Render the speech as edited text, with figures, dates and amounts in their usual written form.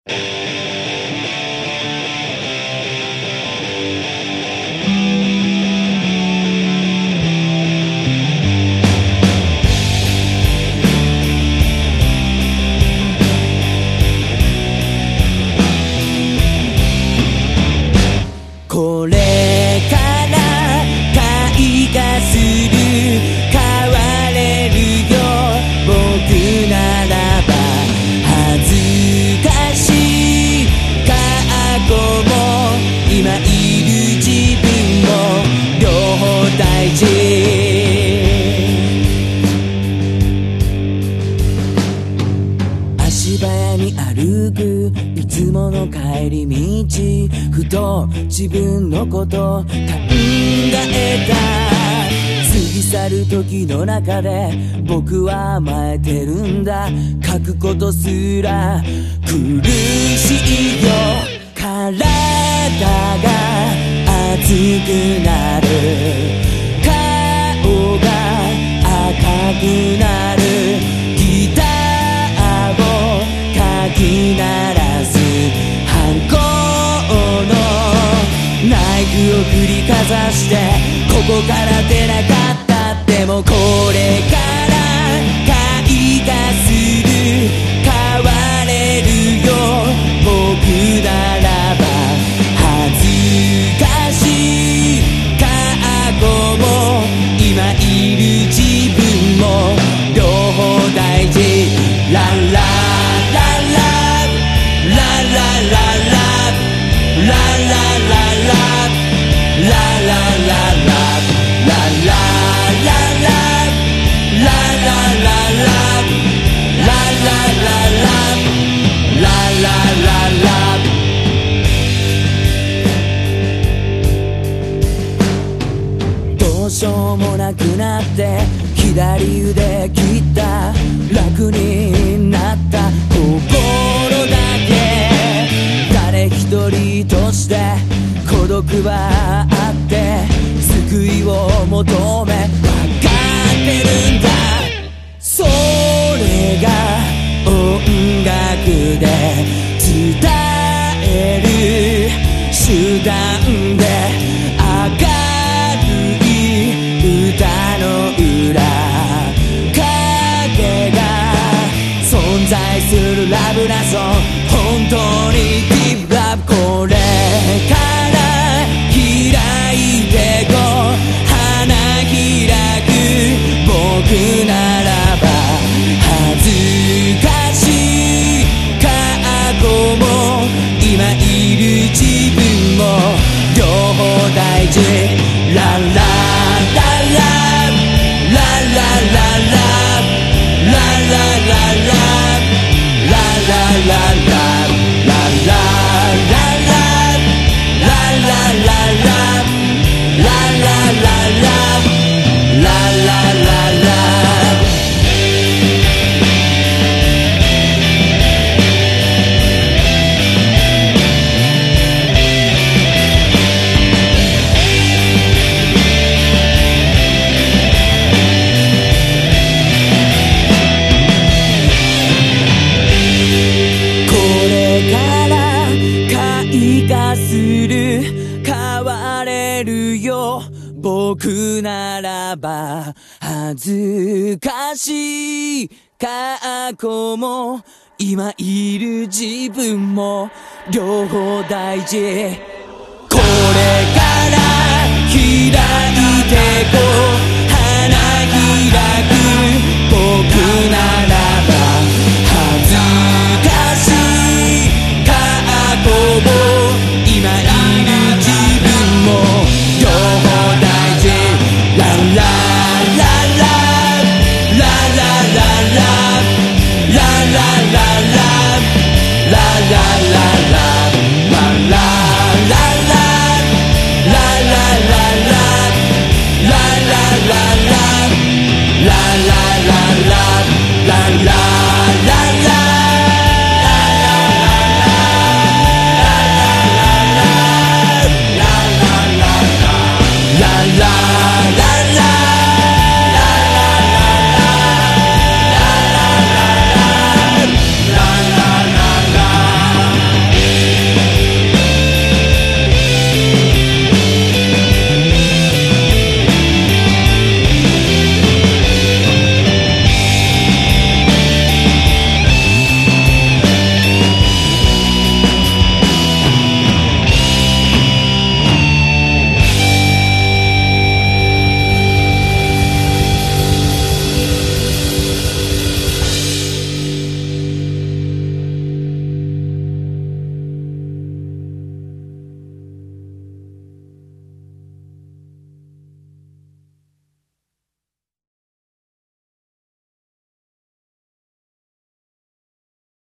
これから開花する変われるよ僕ならば恥ずかしい過去も今いる自分も両方大事。足早に歩くいつもの帰り道、ふと自分のこと考えた。過ぎ去る時の中で僕は甘えてるんだ。書くことすら苦しいよ。体が熱くなる、顔が赤くなる、ギターをかき鳴らす、ハンコのナイフを振りかざして、ここから出なかったってもこれから開花する変われるよ僕ならば恥ずかしい過去も今いる自分も両方大事。ラララララララララララララどうしようもなくなって左腕切った、楽になった心だけ。誰一人として孤独はあって救いを求め分かってるんだ。それが音楽で伝える手段で、明るい歌の裏影が存在するラブなソング、本当にディープラブ。これから開いてこ花開く僕ならば恥ずかしい過去も今いる自分も両方大事。ラララララララララララララ僕ならば恥ずかしい過去も今いる自分も両方大事。これから開いてこ花開く僕ならば